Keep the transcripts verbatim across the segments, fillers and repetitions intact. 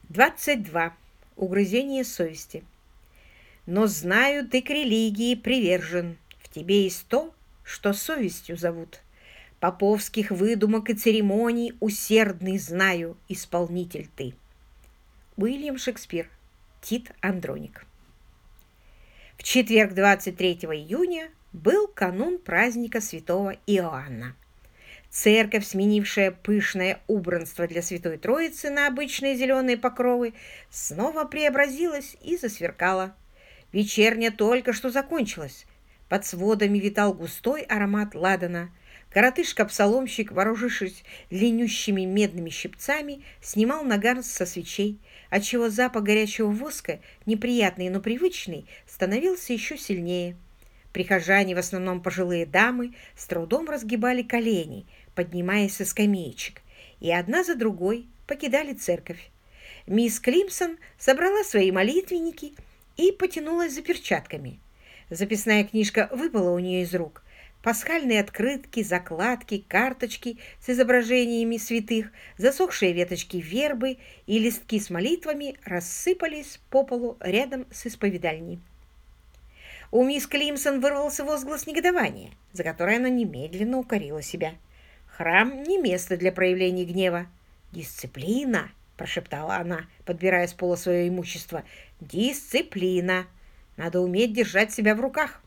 двадцать два. Угрызение совести. Но знаю, ты к религии привержен. В тебе есть то, что совестью зовут. Поповских выдумок и церемоний усердный знаю, исполнитель ты. Уильям Шекспир. Тит Андроник. В четверг, двадцать третьего июня, был канун праздника святого Иоанна. Церковь, сменившая пышное убранство для Святой Троицы на обычные зеленые покровы, снова преобразилась и засверкала. Вечерня только что закончилась. Под сводами витал густой аромат ладана. Коротышка-псаломщик, вооружившись длиннющими медными щипцами, снимал нагар со свечей, отчего запах горячего воска, неприятный, но привычный, становился еще сильнее. Прихожане, в основном пожилые дамы, с трудом разгибали колени, поднимаясь со скамеечек, и одна за другой покидали церковь. Мисс Климсон собрала свои молитвенники и потянулась за перчатками. Записная книжка выпала у нее из рук. Пасхальные открытки, закладки, карточки с изображениями святых, засохшие веточки вербы и листки с молитвами рассыпались по полу рядом с исповедальней. У мисс Климсон вырвался возглас негодования, за который она немедленно укорила себя. Храм не место для проявления гнева. «Дисциплина!» – прошептала она, подбирая с пола свое имущество. «Дисциплина! Надо уметь держать себя в руках!»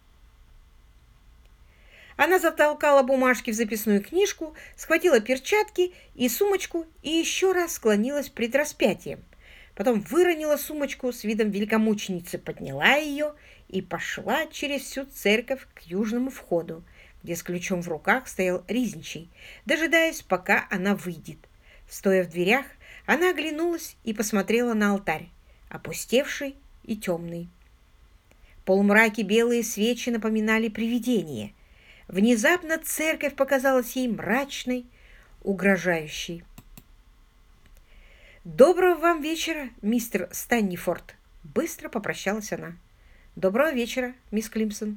Она затолкала бумажки в записную книжку, схватила перчатки и сумочку и еще раз склонилась пред распятием. Потом выронила сумочку с видом великомученицы, подняла ее и пошла через всю церковь к южному входу, где с ключом в руках стоял Ризничий, дожидаясь, пока она выйдет. Стоя в дверях, она оглянулась и посмотрела на алтарь, опустевший и темный. В полумраке белые свечи напоминали привидение. Внезапно церковь показалась ей мрачной, угрожающей. «Доброго вам вечера, мистер Станнифорд!» Быстро попрощалась она. «Доброго вечера, мисс Климсон!»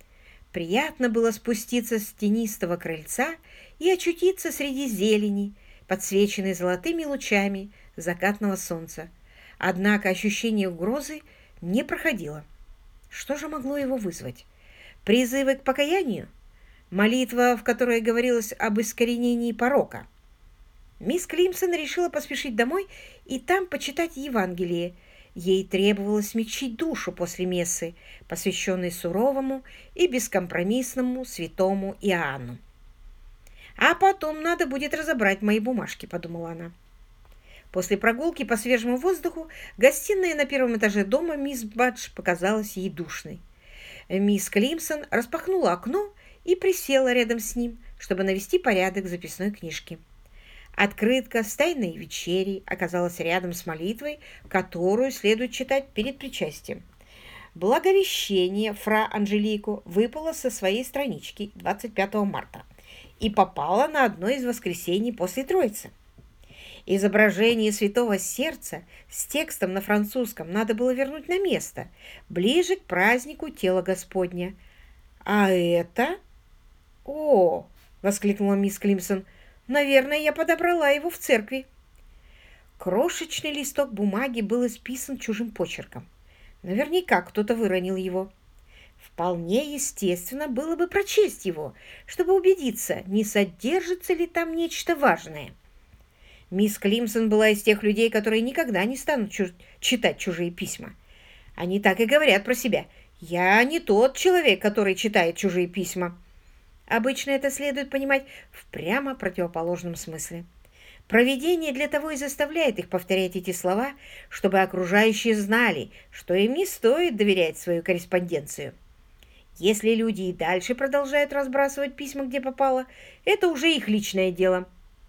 Приятно было спуститься с тенистого крыльца и очутиться среди зелени, подсвеченной золотыми лучами закатного солнца. Однако ощущение угрозы не проходило. Что же могло его вызвать? Призывы к покаянию? Молитва, в которой говорилось об искоренении порока? Мисс Климсон решила поспешить домой и там почитать Евангелие. Ей требовалось смягчить душу после мессы, посвященной суровому и бескомпромиссному святому Иоанну. «А потом надо будет разобрать мои бумажки», — подумала она. После прогулки по свежему воздуху гостиная на первом этаже дома мисс Бадж показалась ей душной. Мисс Климсон распахнула окно и присела рядом с ним, чтобы навести порядок в записной книжке. Открытка с тайной вечерей оказалась рядом с молитвой, которую следует читать перед причастием. Благовещение фра Анжелику выпало со своей странички двадцать пятого марта и попало на одно из воскресений после Троицы. Изображение Святого Сердца с текстом на французском надо было вернуть на место, ближе к празднику Тела Господня. «А это...» «О!» — воскликнула мисс Климсон. «Наверное, я подобрала его в церкви». Крошечный листок бумаги был исписан чужим почерком. Наверняка кто-то выронил его. Вполне естественно было бы прочесть его, чтобы убедиться, не содержится ли там нечто важное. Мисс Климсон была из тех людей, которые никогда не станут чу- читать чужие письма. Они так и говорят про себя: «Я не тот человек, который читает чужие письма». Обычно это следует понимать в прямо противоположном смысле. Провидение для того и заставляет их повторять эти слова, чтобы окружающие знали, что им не стоит доверять свою корреспонденцию. Если люди и дальше продолжают разбрасывать письма, где попало, это уже их личное дело.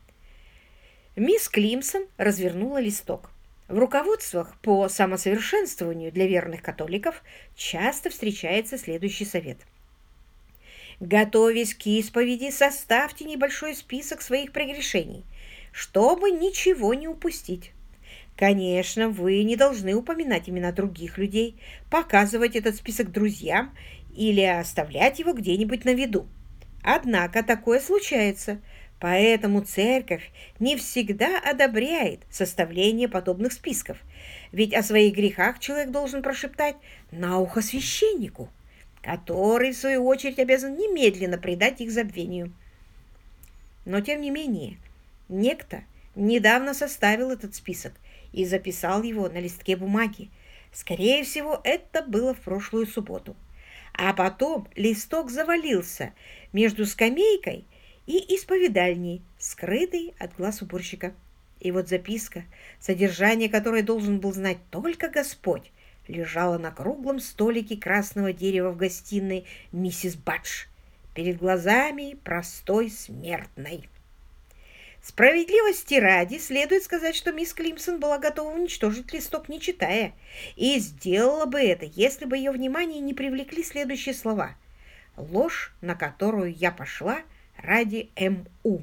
Мисс Климсон развернула листок. В руководствах по самосовершенствованию для верных католиков часто встречается следующий совет. Готовясь к исповеди, составьте небольшой список своих прегрешений, чтобы ничего не упустить. Конечно, вы не должны упоминать имена других людей, показывать этот список друзьям или оставлять его где-нибудь на виду. Однако такое случается, Поэтому церковь не всегда одобряет составление подобных списков, ведь о своих грехах человек должен прошептать на ухо священнику, который, в свою очередь, обязан немедленно предать их забвению. Но, тем не менее, некто недавно составил этот список и записал его на листке бумаги. Скорее всего, это было в прошлую субботу. А потом листок завалился между скамейкой и исповедальней, скрытой от глаз уборщика. И вот записка, содержание которой должен был знать только Господь, лежала на круглом столике красного дерева в гостиной миссис Бадж, перед глазами простой смертной. Справедливости ради следует сказать, что мисс Климсон была готова уничтожить листок, не читая, и сделала бы это, если бы ее внимание не привлекли следующие слова: «Ложь, на которую я пошла ради М У».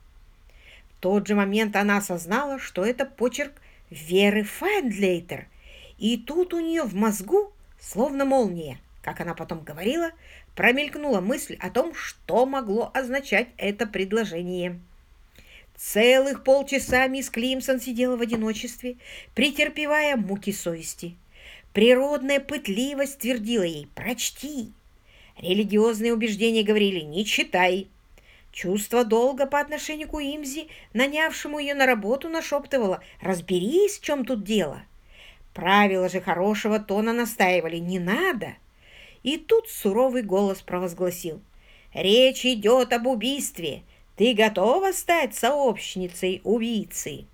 В тот же момент она осознала, что это почерк Веры Файндлейтер, и тут у нее в мозгу, словно молния, как она потом говорила, промелькнула мысль о том, что могло означать это предложение. Целых полчаса мисс Климсон сидела в одиночестве, претерпевая муки совести. Природная пытливость твердила ей «прочти». Религиозные убеждения говорили «не читай». Чувство долга по отношению к Уимзи, нанявшему ее на работу, нашептывало «разберись, в чем тут дело». Правила же хорошего тона настаивали «не надо». И тут суровый голос провозгласил: «Речь идет об убийстве. Ты готова стать сообщницей убийцы?»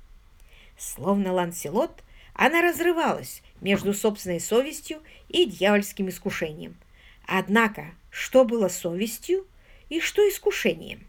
Словно Ланселот, она разрывалась между собственной совестью и дьявольским искушением. Однако, что было совестью и что искушением?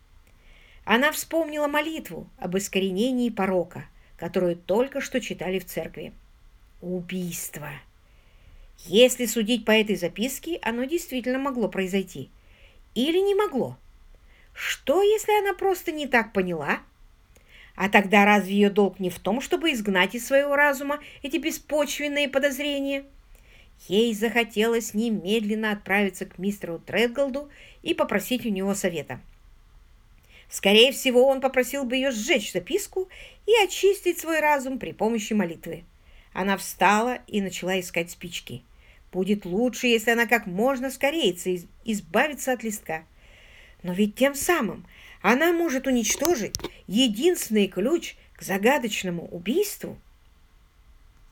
Она вспомнила молитву об искоренении порока, которую только что читали в церкви. Убийство. Если судить по этой записке, оно действительно могло произойти. Или не могло? Что, если она просто не так поняла? А тогда разве ее долг не в том, чтобы изгнать из своего разума эти беспочвенные подозрения? Ей захотелось немедленно отправиться к мистеру Тредголду и попросить у него совета. Скорее всего, он попросил бы ее сжечь записку и очистить свой разум при помощи молитвы. Она встала и начала искать спички. Будет лучше, если она как можно скорее избавится от листка. Но ведь тем самым она может уничтожить единственный ключ к загадочному убийству.